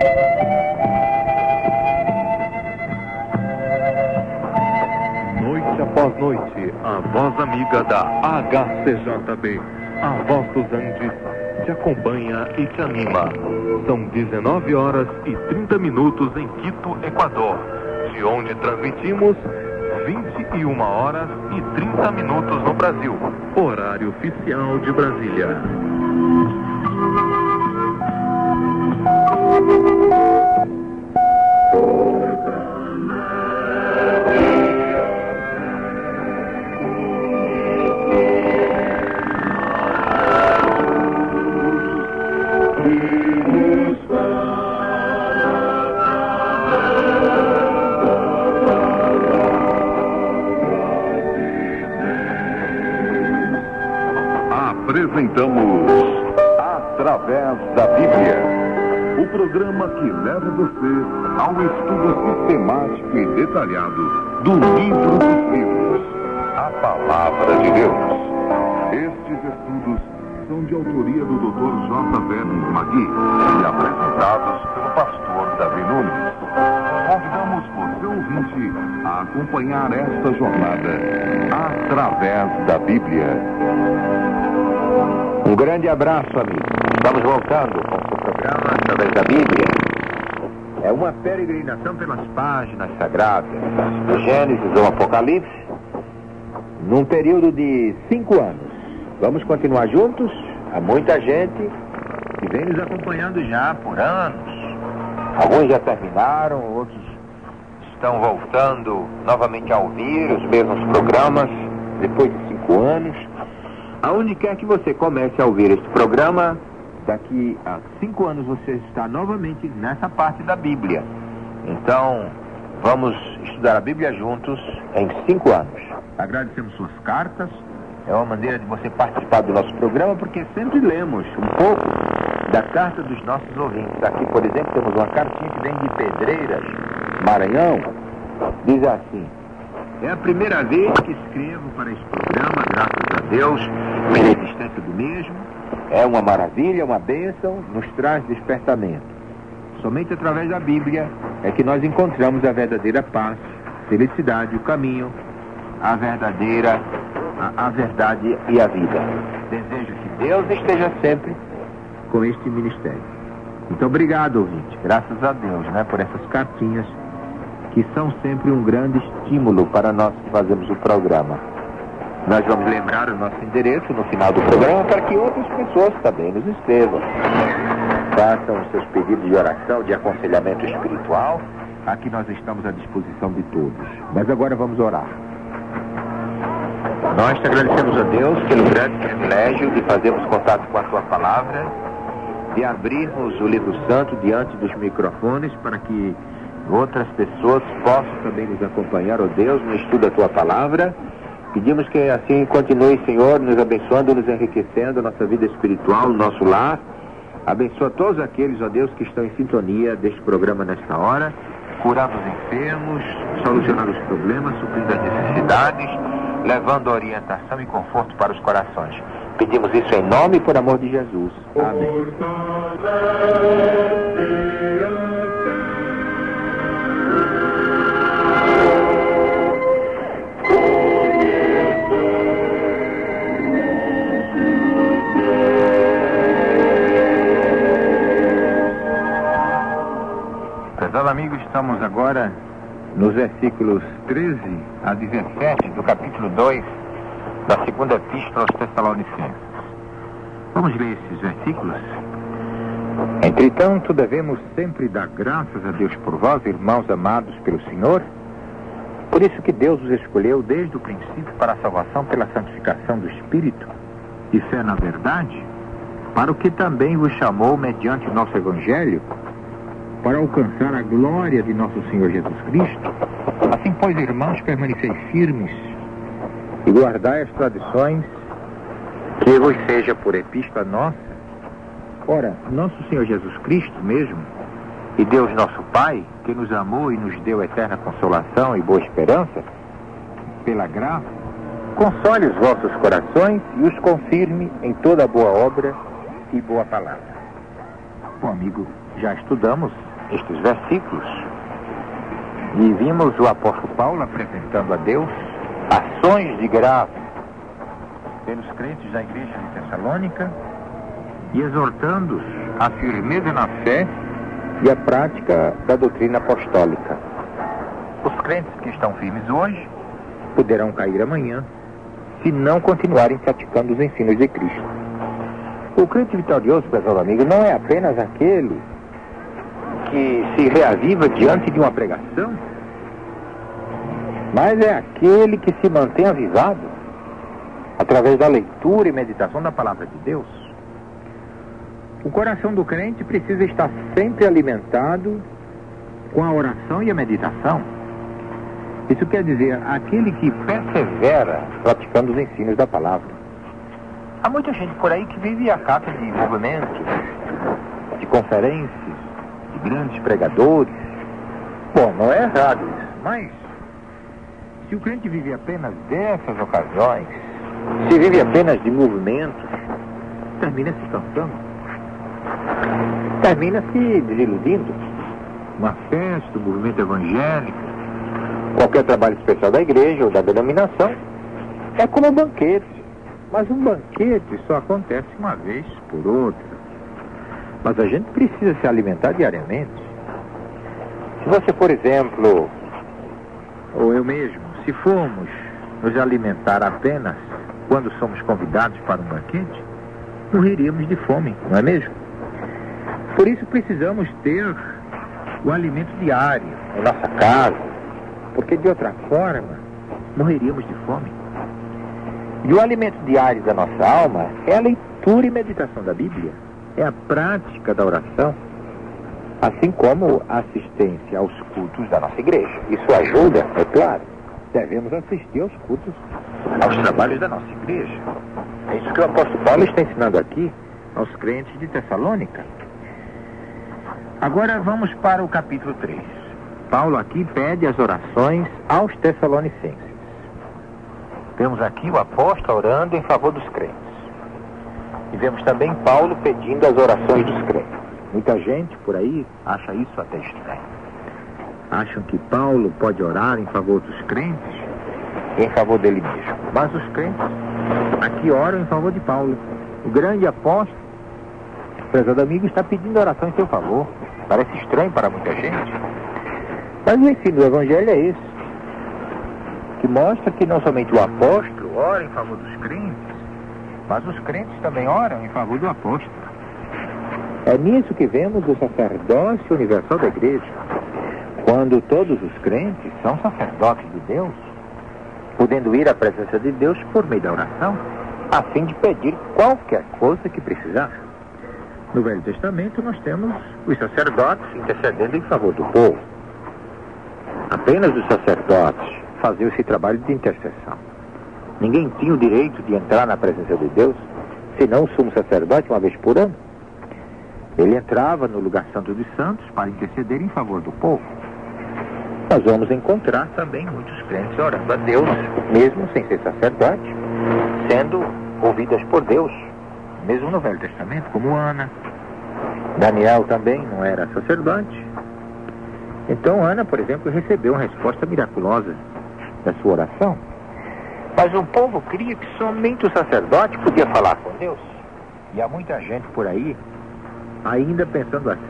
Noite após noite, a voz amiga da HCJB, a voz dos Andes, te acompanha e te anima. São 19 horas e 30 minutos em Quito, Equador, de onde transmitimos 21 horas e 30 minutos no Brasil, horário oficial de Brasília. Apresentamos Através da Bíblia, o programa que leva você ao estudo sistemático e detalhado do livro dos livros, a Palavra de Deus. Estes estudos são de autoria do Dr. J. Vernon Magui e apresentados pelo pastor Davi Nunes. Convidamos você, ouvinte, a acompanhar esta jornada através da Bíblia. Um grande abraço, amigo. Estamos voltando com o seu programa Através da Bíblia. É uma peregrinação pelas páginas sagradas do Gênesis ao Apocalipse, num período de 5 anos. Vamos continuar juntos? Há muita gente que vem nos acompanhando já por anos. Alguns já terminaram, outros estão voltando novamente a ouvir os mesmos programas depois de 5 anos. Aonde quer que você comece a ouvir este programa, daqui a 5 anos você está novamente nessa parte da Bíblia. Então, vamos estudar a Bíblia juntos em 5 anos. Agradecemos suas cartas. É uma maneira de você participar do nosso programa, porque sempre lemos um pouco da carta dos nossos ouvintes. Aqui, por exemplo, temos uma cartinha que vem de Pedreiras, Maranhão. Diz assim: é a primeira vez que escrevo para este programa, graças a Deus, pela existência do mesmo. É uma maravilha, uma bênção, nos traz despertamento. Somente através da Bíblia é que nós encontramos a verdadeira paz, felicidade, o caminho, a verdade e a vida. Desejo que Deus esteja sempre com este ministério. Então, obrigado, ouvinte. Graças a Deus, por essas cartinhas, que são sempre um grande estímulo para nós que fazemos o programa. Nós vamos lembrar o nosso endereço no final do programa para que outras pessoas também nos escrevam. Façam os seus pedidos de oração, de aconselhamento espiritual. Aqui nós estamos à disposição de todos. Mas agora vamos orar. Nós te agradecemos a Deus pelo grande privilégio de fazermos contato com a tua palavra, de abrirmos o livro santo diante dos microfones para que outras pessoas possam também nos acompanhar, ó Deus, no estudo da tua palavra. Pedimos que assim continue, Senhor, nos abençoando, nos enriquecendo a nossa vida espiritual, no nosso lar. Abençoa todos aqueles, ó Deus, que estão em sintonia deste programa nesta hora, curando os enfermos, solucionando os problemas, suprindo as necessidades, levando orientação e conforto para os corações. Pedimos isso em nome e por amor de Jesus. Amém. Prezados amigos, estamos agora nos versículos 13 a 17 do capítulo 2 da segunda epístola aos Tessalonicenses. Vamos ler esses versículos? Entretanto, devemos sempre dar graças a Deus por vós, irmãos amados pelo Senhor, por isso que Deus os escolheu desde o princípio para a salvação pela santificação do Espírito e fé na verdade, para o que também vos chamou mediante o nosso Evangelho, para alcançar a glória de nosso Senhor Jesus Cristo. Assim, pois, irmãos, permanecei firmes e guardai as tradições que vos seja por epístola nossa. Ora, nosso Senhor Jesus Cristo mesmo, e Deus nosso Pai, que nos amou e nos deu eterna consolação e boa esperança, pela graça, console os vossos corações e os confirme em toda boa obra e boa palavra. Bom, amigo, já estudamos estes versículos e vimos o apóstolo Paulo apresentando a Deus ações de graça pelos crentes da igreja de Tessalônica e exortando-os à firmeza na fé e à prática da doutrina apostólica. Os crentes que estão firmes hoje poderão cair amanhã se não continuarem praticando os ensinos de Cristo. O crente vitorioso, pessoal amigo, não é apenas aquele que se reaviva diante de uma pregação, mas é aquele que se mantém avivado através da leitura e meditação da palavra de Deus. O coração do crente precisa estar sempre alimentado com a oração e a meditação. Isso quer dizer, aquele que persevera praticando os ensinos da palavra. Há muita gente por aí que vive à cata de movimentos, de conferências, de grandes pregadores. Bom, não é errado isso, mas se o crente vive apenas dessas ocasiões, se vive apenas de movimentos, termina se cansando, termina se desiludindo. Uma festa, um movimento evangélico, qualquer trabalho especial da igreja ou da denominação, é como um banquete. Mas um banquete só acontece uma vez por outra. Mas a gente precisa se alimentar diariamente. Se você, por exemplo, ou eu mesmo, se formos nos alimentar apenas quando somos convidados para um banquete, morreríamos de fome, não é mesmo? Por isso precisamos ter o alimento diário em nossa casa, porque de outra forma morreríamos de fome. E o alimento diário da nossa alma é a leitura e meditação da Bíblia, é a prática da oração, assim como a assistência aos cultos da nossa igreja. Isso ajuda, é claro. Devemos assistir aos cultos, aos trabalhos da nossa igreja. É isso que o apóstolo Paulo está ensinando aqui aos crentes de Tessalônica. Agora vamos para o capítulo 3. Paulo aqui pede as orações aos Tessalonicenses. Vemos aqui o apóstolo orando em favor dos crentes. E vemos também Paulo pedindo as orações dos crentes. Muita gente por aí acha isso até estranho. Acham que Paulo pode orar em favor dos crentes e em favor dele mesmo. Mas os crentes aqui oram em favor de Paulo. O grande apóstolo, prezado amigo, está pedindo oração em seu favor. Parece estranho para muita gente. Mas o ensino do Evangelho é esse, que mostra que não somente o apóstolo ora em favor dos crentes, mas os crentes também oram em favor do apóstolo. É nisso que vemos o sacerdócio universal da igreja, quando todos os crentes são sacerdotes de Deus, podendo ir à presença de Deus por meio da oração, a fim de pedir qualquer coisa que precisar. No Velho Testamento nós temos os sacerdotes intercedendo em favor do povo. Apenas os sacerdotes faziam esse trabalho de intercessão. Ninguém tinha o direito de entrar na presença de Deus, senão o sumo sacerdote uma vez por ano. Ele entrava no lugar santo dos santos para interceder em favor do povo. Nós vamos encontrar também muitos crentes orando a Deus, mesmo sem ser sacerdote, sendo ouvidas por Deus, mesmo no Velho Testamento, como Ana. Daniel também não era sacerdote. Então Ana, por exemplo, recebeu uma resposta miraculosa da sua oração. Mas o povo cria que somente o sacerdote podia falar com Deus. E há muita gente por aí ainda pensando assim,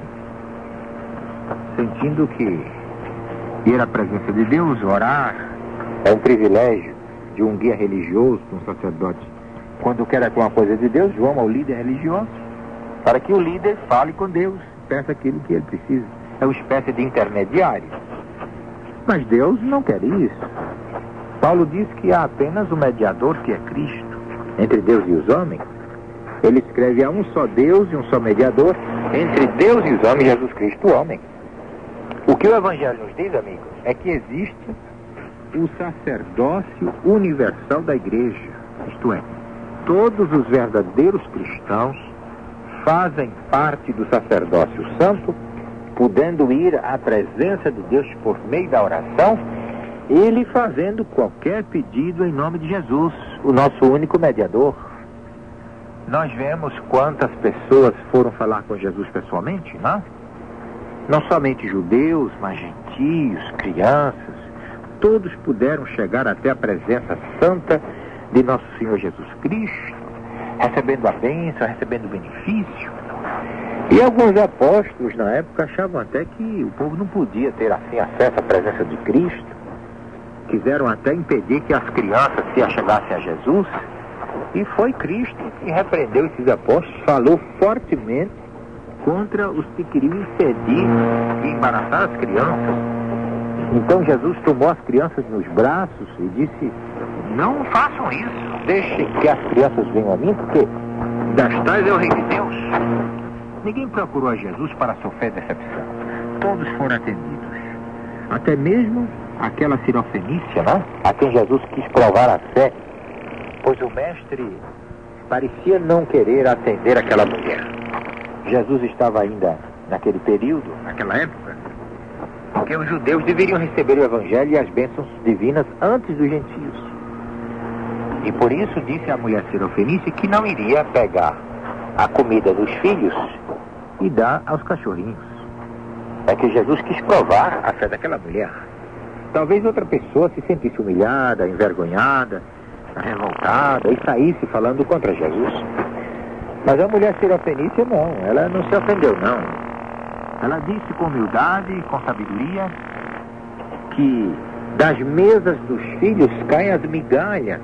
sentindo que ir à presença de Deus, orar, é um privilégio de um guia religioso, de um sacerdote. Quando quer alguma coisa de Deus, vão ao líder religioso, para que o líder fale com Deus, peça aquilo que ele precisa. É uma espécie de intermediário. Mas Deus não quer isso. Paulo diz que há apenas um mediador, que é Cristo, entre Deus e os homens. Ele escreve: há um só Deus e um só mediador entre Deus e os homens, Jesus Cristo, o homem. O que o Evangelho nos diz, amigos, é que existe o sacerdócio universal da igreja. Isto é, todos os verdadeiros cristãos fazem parte do sacerdócio santo, podendo ir à presença de Deus por meio da oração, ele fazendo qualquer pedido em nome de Jesus, o nosso único mediador. Nós vemos quantas pessoas foram falar com Jesus pessoalmente, não? Não somente judeus, mas gentios, crianças, todos puderam chegar até a presença santa de nosso Senhor Jesus Cristo, recebendo a bênção, recebendo o benefício. E alguns apóstolos na época achavam até que o povo não podia ter assim acesso à presença de Cristo. Quiseram até impedir que as crianças se achegassem a Jesus. E foi Cristo que repreendeu esses apóstolos, falou fortemente contra os que queriam impedir e embaraçar as crianças. Então Jesus tomou as crianças nos braços e disse: não façam isso, deixem que as crianças venham a mim, porque das tais é o reino de Deus. Ninguém procurou a Jesus para sofrer decepção. Todos foram atendidos. Até mesmo aquela cirofenícia, né? A quem Jesus quis provar a fé, pois o mestre parecia não querer atender aquela mulher. Jesus estava ainda naquele período, naquela época, em que os judeus deveriam receber o evangelho e as bênçãos divinas antes dos gentios. E por isso disse à mulher cirofenícia que não iria pegar a comida dos filhos e dar aos cachorrinhos. É que Jesus quis provar a fé daquela mulher. Talvez outra pessoa se sentisse humilhada, envergonhada, revoltada e saísse falando contra Jesus. Mas a mulher cirofenícia não, ela não se ofendeu não. Ela disse com humildade e com sabedoria que das mesas dos filhos caem as migalhas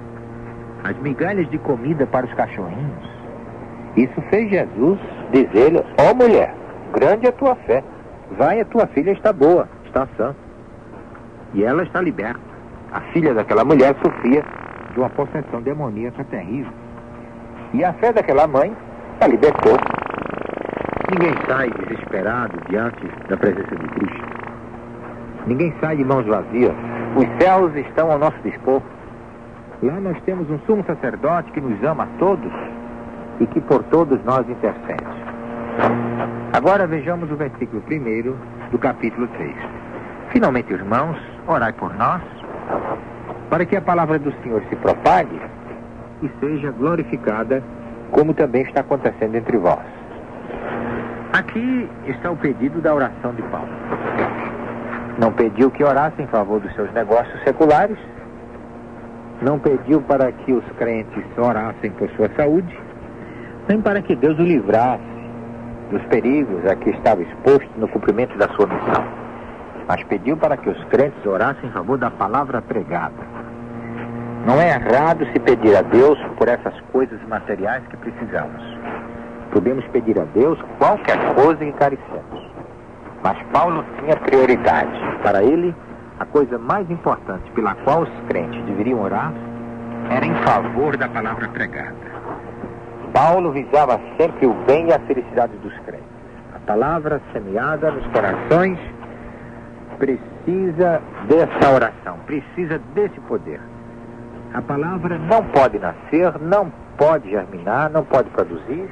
de comida para os cachorrinhos. Isso fez Jesus dizer-lhe: ó mulher, grande é a tua fé, vai, a tua filha está boa, está sã. E ela está liberta. A filha daquela mulher sofria de uma possessão demoníaca terrível. E a fé daquela mãe a libertou. Ninguém sai desesperado diante da presença de Cristo. Ninguém sai de mãos vazias. Os céus estão ao nosso dispor. Lá nós temos um sumo sacerdote que nos ama a todos e que por todos nós intercede. Agora vejamos o versículo 1 do capítulo 3. Finalmente, irmãos, orai por nós, para que a palavra do Senhor se propague e seja glorificada, como também está acontecendo entre vós. Aqui está o pedido da oração de Paulo. Não pediu que orasse em favor dos seus negócios seculares, não pediu para que os crentes orassem por sua saúde, nem para que Deus o livrasse dos perigos a que estava exposto no cumprimento da sua missão, mas pediu para que os crentes orassem em favor da palavra pregada. Não é errado se pedir a Deus por essas coisas materiais que precisamos. Podemos pedir a Deus qualquer coisa que carecemos. Mas Paulo tinha prioridade. Para ele, a coisa mais importante pela qual os crentes deveriam orar era em favor da palavra pregada. Paulo visava sempre o bem e a felicidade dos crentes. A palavra semeada nos corações precisa dessa oração, precisa desse poder. A palavra não pode nascer, não pode germinar, não pode produzir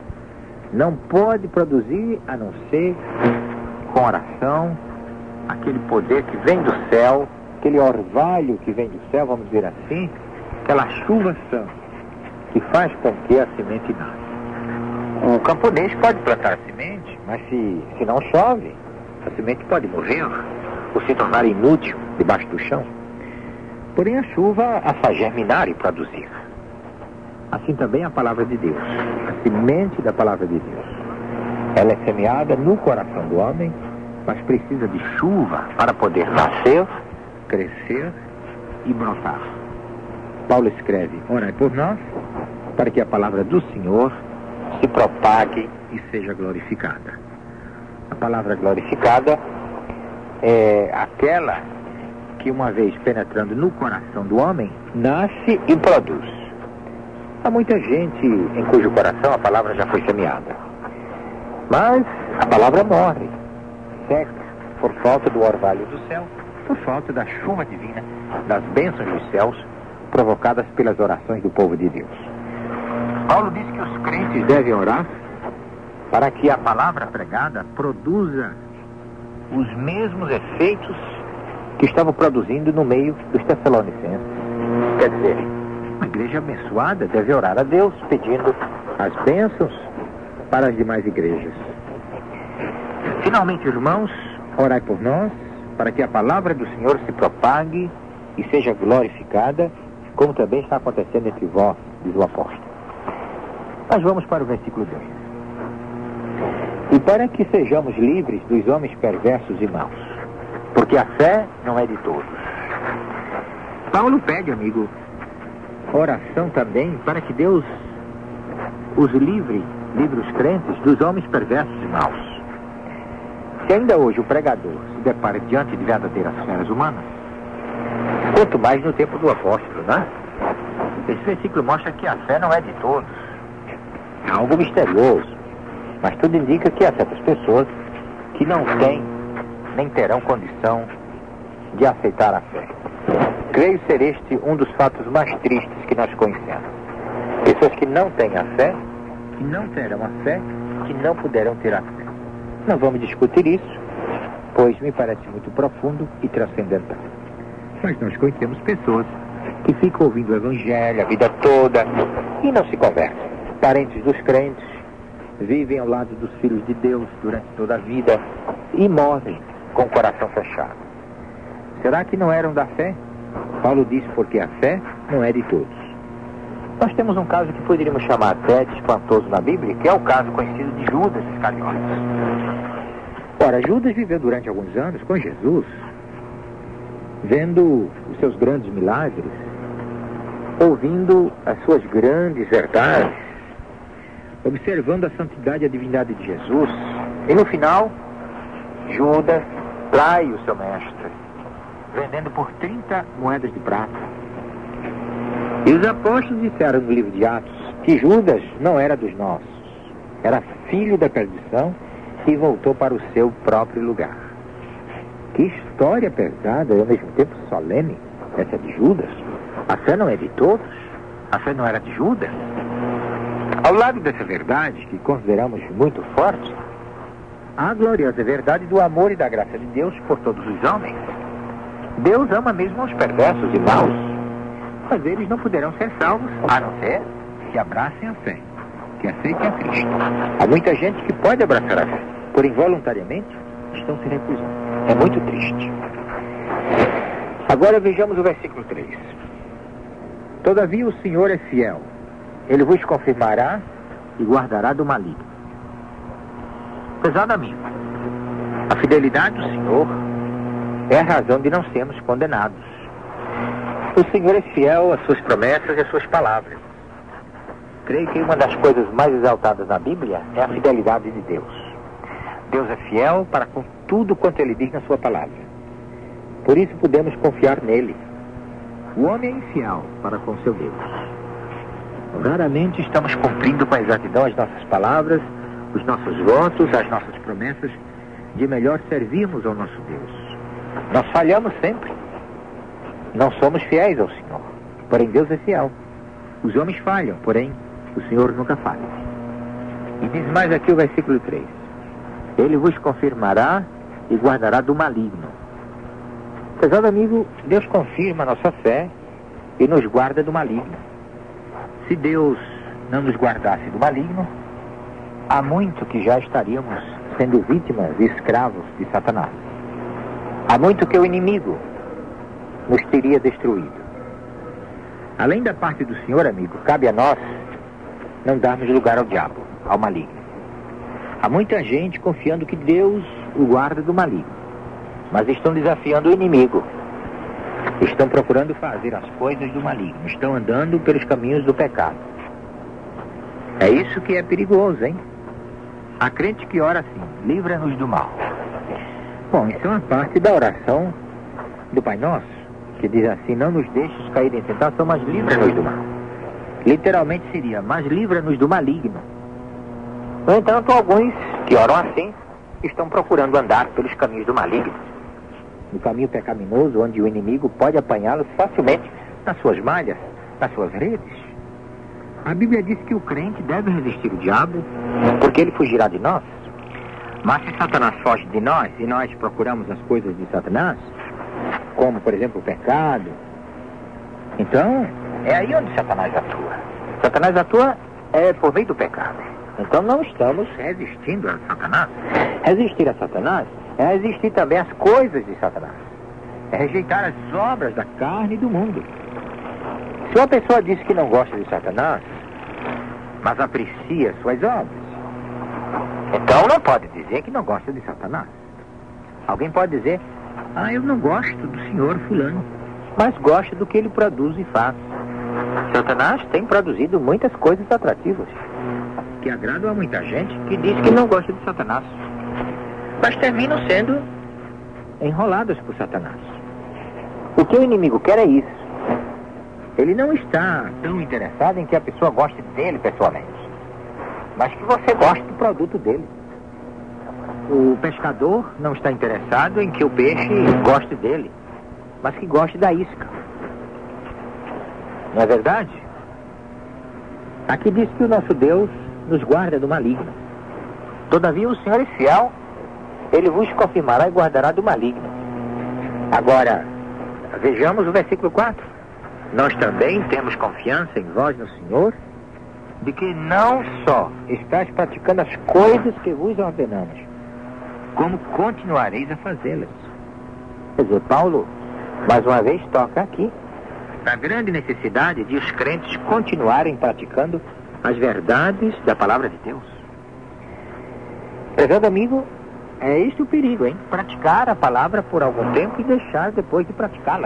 a não ser com oração, aquele poder que vem do céu, aquele orvalho que vem do céu, vamos dizer assim, aquela chuva santa que faz com que a semente nasça. O camponês pode plantar a semente, mas se não chove, a semente pode morrer ou se tornar inútil debaixo do chão. Porém a chuva a faz germinar e produzir. Assim também a palavra de Deus, a semente da palavra de Deus. Ela é semeada no coração do homem, mas precisa de chuva para poder nascer, crescer e brotar. Paulo escreve: orai por nós, para que a palavra do Senhor se propague e seja glorificada. A palavra glorificada é aquela que, uma vez penetrando no coração do homem, nasce e produz. Há muita gente em cujo coração a palavra já foi semeada, mas a palavra morre, seca, por falta do orvalho do céu, por falta da chuva divina, das bênçãos dos céus, provocadas pelas orações do povo de Deus. Paulo diz que os crentes devem orar para que a palavra pregada produza os mesmos efeitos que estavam produzindo no meio dos Tessalonicenses. Quer dizer, uma igreja abençoada deve orar a Deus pedindo as bênçãos para as demais igrejas. Finalmente, irmãos, orai por nós, para que a palavra do Senhor se propague e seja glorificada, como também está acontecendo entre vós, diz o apóstolo. Nós vamos para o versículo 2. E para que sejamos livres dos homens perversos e maus, porque a fé não é de todos. Paulo pede, amigo, oração também para que Deus os livre os crentes dos homens perversos e maus. Se ainda hoje o pregador se depara diante de verdadeiras feras humanas, quanto mais no tempo do apóstolo, né? Esse versículo mostra que a fé não é de todos. É algo misterioso, mas tudo indica que há certas pessoas que não têm, nem terão condição de aceitar a fé. Creio ser este um dos fatos mais tristes que nós conhecemos. Pessoas que não têm a fé, que não terão a fé, que não puderão ter a fé. Não vamos discutir isso, pois me parece muito profundo e transcendental. Mas nós conhecemos pessoas que ficam ouvindo o Evangelho a vida toda e não se convertem. Parentes dos crentes, vivem ao lado dos filhos de Deus durante toda a vida e morrem com o coração fechado. Será que não eram da fé? Paulo diz porque a fé não é de todos. Nós temos um caso que poderíamos chamar até de espantoso na Bíblia, que é o caso conhecido de Judas Iscariotes. Ora, Judas viveu durante alguns anos com Jesus, vendo os seus grandes milagres, ouvindo as suas grandes verdades, observando a santidade e a divindade de Jesus. E no final, Judas trai o seu mestre, vendendo por 30 moedas de prata. E os apóstolos disseram no livro de Atos que Judas não era dos nossos, era filho da perdição e voltou para o seu próprio lugar. Que história pesada e ao mesmo tempo solene essa de Judas. A fé não é de todos, a fé não era de Judas. Ao lado dessa verdade, que consideramos muito forte, há a gloriosa verdade do amor e da graça de Deus por todos os homens. Deus ama mesmo os perversos e maus, mas eles não poderão ser salvos, a não ser que abracem a fé, que aceitem a Cristo. Há muita gente que pode abraçar a fé, porém voluntariamente estão se recusando. É muito triste. Agora vejamos o versículo 3. Todavia o Senhor é fiel, Ele vos confirmará e guardará do maligno. Pesado amigo, a fidelidade do Senhor é a razão de não sermos condenados. O Senhor é fiel às suas promessas e às suas palavras. Creio que uma das coisas mais exaltadas na Bíblia é a fidelidade de Deus. Deus é fiel para com tudo quanto Ele diz na sua palavra. Por isso podemos confiar nele. O homem é infiel para com seu Deus. Raramente estamos cumprindo com exatidão as nossas palavras, os nossos votos, as nossas promessas, de melhor servirmos ao nosso Deus. Nós falhamos sempre. Não somos fiéis ao Senhor, porém Deus é fiel. Os homens falham, porém o Senhor nunca falha. E diz mais aqui o versículo 3. Ele vos confirmará e guardará do maligno. Pesado amigo, Deus confirma a nossa fé e nos guarda do maligno. Se Deus não nos guardasse do maligno, há muito que já estaríamos sendo vítimas e escravos de Satanás. Há muito que o inimigo nos teria destruído. Além da parte do Senhor, amigo, cabe a nós não darmos lugar ao diabo, ao maligno. Há muita gente confiando que Deus o guarda do maligno, mas estão desafiando o inimigo. Estão procurando fazer as coisas do maligno, estão andando pelos caminhos do pecado. É isso que é perigoso, hein? Há crente que ora assim: livra-nos do mal. Bom, isso é uma parte da oração do Pai Nosso, que diz assim: não nos deixes cair em tentação, mas livra-nos do mal. Literalmente seria: mas livra-nos do maligno. No entanto, alguns que oram assim estão procurando andar pelos caminhos do maligno, no caminho pecaminoso, onde o inimigo pode apanhá-los facilmente nas suas malhas, nas suas redes. A Bíblia diz que o crente deve resistir o diabo, porque ele fugirá de nós. Mas se Satanás foge de nós e nós procuramos as coisas de Satanás, como por exemplo o pecado, então é aí onde Satanás atua. Satanás atua por meio do pecado. Então não estamos resistindo a Satanás. Resistir a Satanás é resistir também às coisas de Satanás. É rejeitar as obras da carne e do mundo. Se uma pessoa diz que não gosta de Satanás, mas aprecia suas obras, então não pode dizer que não gosta de Satanás. Alguém pode dizer, eu não gosto do senhor fulano, mas gosto do que ele produz e faz. Satanás tem produzido muitas coisas atrativas, que agradam a muita gente que diz que não gosta de Satanás, mas terminam sendo enroladas por Satanás. O que o inimigo quer é isso. Ele não está tão interessado em que a pessoa goste dele pessoalmente, mas que você goste do produto dele. O pescador não está interessado em que o peixe goste dele, mas que goste da isca. Não é verdade? Aqui diz que o nosso Deus nos guarda do maligno. Todavia o Senhor é fiel, ele vos confirmará e guardará do maligno. Agora, vejamos o versículo 4. Nós também temos confiança em vós no Senhor, de que não só estáis praticando as coisas que vos ordenamos, como continuareis a fazê-las. Quer dizer, Paulo, mais uma vez, toca aqui a grande necessidade de os crentes continuarem praticando as verdades da palavra de Deus. Prezado amigo, é este o perigo, hein? Praticar a palavra por algum tempo e deixar depois de praticá-la.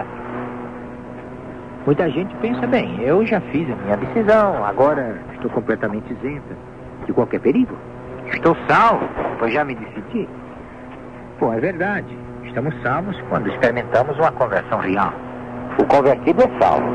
Muita gente pensa, bem, eu já fiz a minha decisão, agora estou completamente isenta de qualquer perigo. Estou salvo, pois já me decidi. Bom, é verdade, estamos salvos quando experimentamos uma conversão real. O convertido é salvo.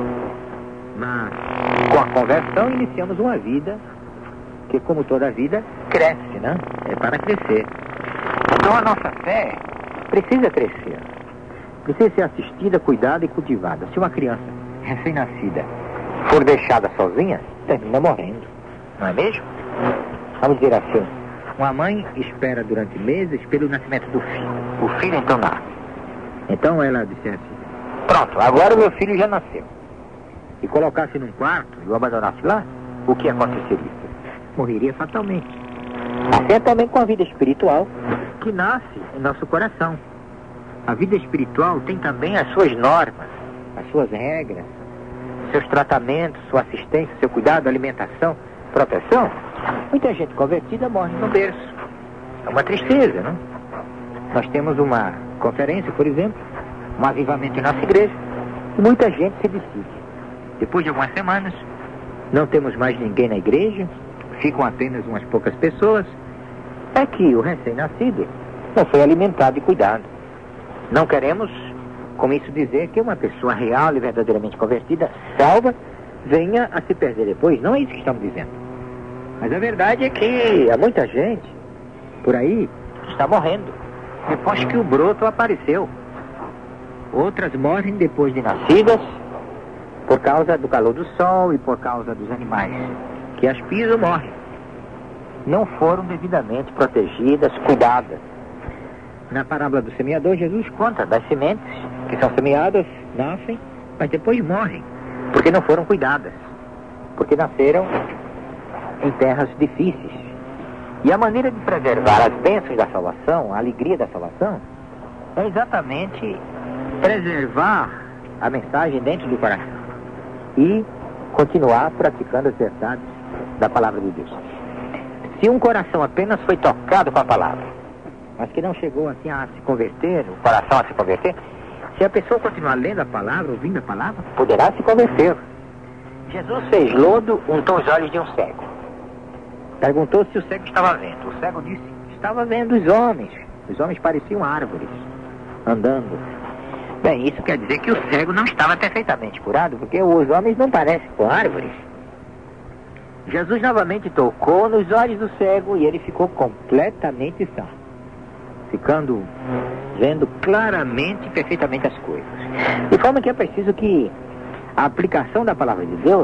Mas com a conversão iniciamos uma vida que, como toda vida, cresce, né? É para crescer. Então a nossa fé precisa crescer. Precisa ser assistida, cuidada e cultivada. Se uma criança recém-nascida for deixada sozinha, termina morrendo. Não é mesmo? Vamos dizer assim, uma mãe espera durante meses pelo nascimento do filho. O filho então nasce. Então ela disse assim, pronto, agora o meu filho já nasceu. E colocasse num quarto e o abandonasse lá, o que aconteceria? Morreria fatalmente. Assim é também com a vida espiritual que nasce em nosso coração. A vida espiritual tem também as suas normas, as suas regras, seus tratamentos, sua assistência, seu cuidado, alimentação, proteção. Muita gente convertida morre no berço. É uma tristeza, não? Nós temos uma conferência, por exemplo, um avivamento em nossa igreja, e muita gente se decide. Depois de algumas semanas, não temos mais ninguém na igreja, ficam apenas umas poucas pessoas. É que o recém-nascido não foi alimentado e cuidado. Não queremos, com isso, dizer que uma pessoa real e verdadeiramente convertida, salva, venha a se perder depois. Não é isso que estamos dizendo. Mas a verdade é que há muita gente por aí que está morrendo depois que o broto apareceu. Outras morrem depois de nascidas por causa do calor do sol e por causa dos animais que as pisam, morrem. Não foram devidamente protegidas, cuidadas. Na parábola do semeador, Jesus conta das sementes que são semeadas, nascem, mas depois morrem, porque não foram cuidadas, porque nasceram em terras difíceis. E a maneira de preservar as bênçãos da salvação, a alegria da salvação, é exatamente preservar a mensagem dentro do coração e continuar praticando as verdades da palavra de Deus. Se um coração apenas foi tocado com a palavra, mas que não chegou assim a se converter, o coração a se converter, se a pessoa continuar lendo a palavra, ouvindo a palavra, poderá se converter. Jesus fez lodo, untou os olhos de um cego. Perguntou se o cego estava vendo. O cego disse que estava vendo os homens. Os homens pareciam árvores, andando. Bem, isso quer dizer que o cego não estava perfeitamente curado, porque os homens não parecem com árvores. Jesus novamente tocou nos olhos do cego e ele ficou completamente são, ficando vendo claramente e perfeitamente as coisas. De forma que é preciso que a aplicação da palavra de Deus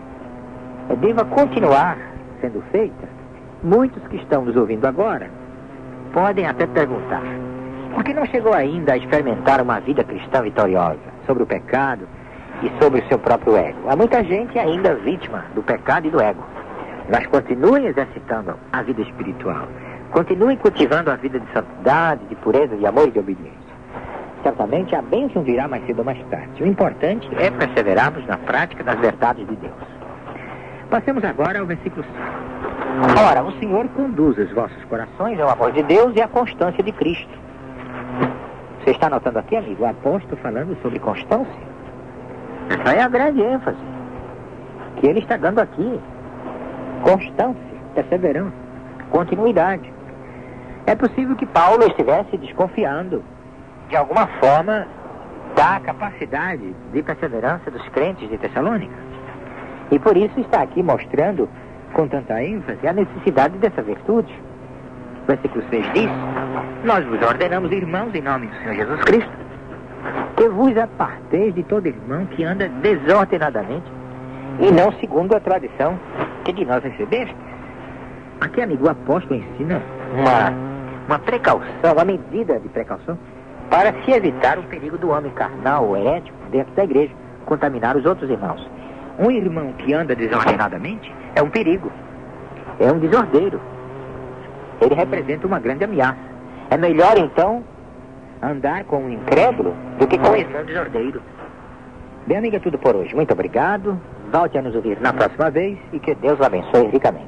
deva continuar sendo feita. Muitos que estão nos ouvindo agora podem até perguntar: por que não chegou ainda a experimentar uma vida cristã vitoriosa sobre o pecado e sobre o seu próprio ego? Há muita gente ainda vítima do pecado e do ego. Mas continuem exercitando a vida espiritual. Continuem cultivando a vida de santidade, de pureza, de amor e de obediência. Certamente a bênção virá mais cedo ou mais tarde. O importante é perseverarmos na prática das verdades de Deus. Passemos agora ao versículo 5. Ora, o Senhor conduz os vossos corações ao amor de Deus e à constância de Cristo. Você está notando aqui, amigo, o apóstolo falando sobre constância? Essa é a grande ênfase que ele está dando aqui. Constância, perseverança, continuidade. É possível que Paulo estivesse desconfiando, de alguma forma, da capacidade de perseverança dos crentes de Tessalônica. E por isso está aqui mostrando, com tanta ênfase, a necessidade dessa virtude. O versículo 6 diz: nós vos ordenamos, irmãos, em nome do Senhor Jesus Cristo, que vos aparteis de todo irmão que anda desordenadamente e não segundo a tradição que de nós recebeste. Aqui, amigo, o apóstolo ensina uma precaução, uma medida de precaução para se evitar o perigo do homem carnal ou herético dentro da igreja, contaminar os outros irmãos. Um irmão que anda desordenadamente é um perigo, é um desordeiro. Ele representa uma grande ameaça. É melhor, então, andar com um incrédulo do que com um irmão desordeiro. Bem, amiga, é tudo por hoje. Muito obrigado. Volte a nos ouvir na próxima vez e que Deus o abençoe ricamente.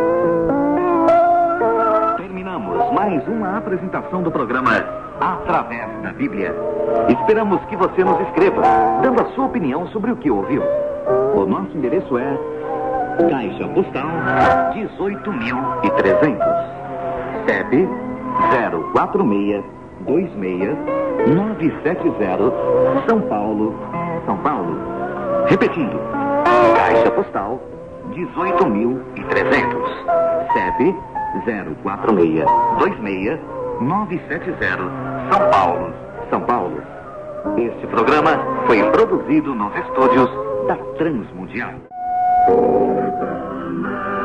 Terminamos mais uma apresentação do programa Através da Bíblia. Esperamos que você nos escreva, dando a sua opinião sobre o que ouviu. O nosso endereço é Caixa Postal 18.300, CEP 04626-970, São Paulo, São Paulo. Repetindo, Caixa Postal 18.300, CEP 04626-970, São Paulo, São Paulo. Este programa foi produzido nos estúdios da Transmundial.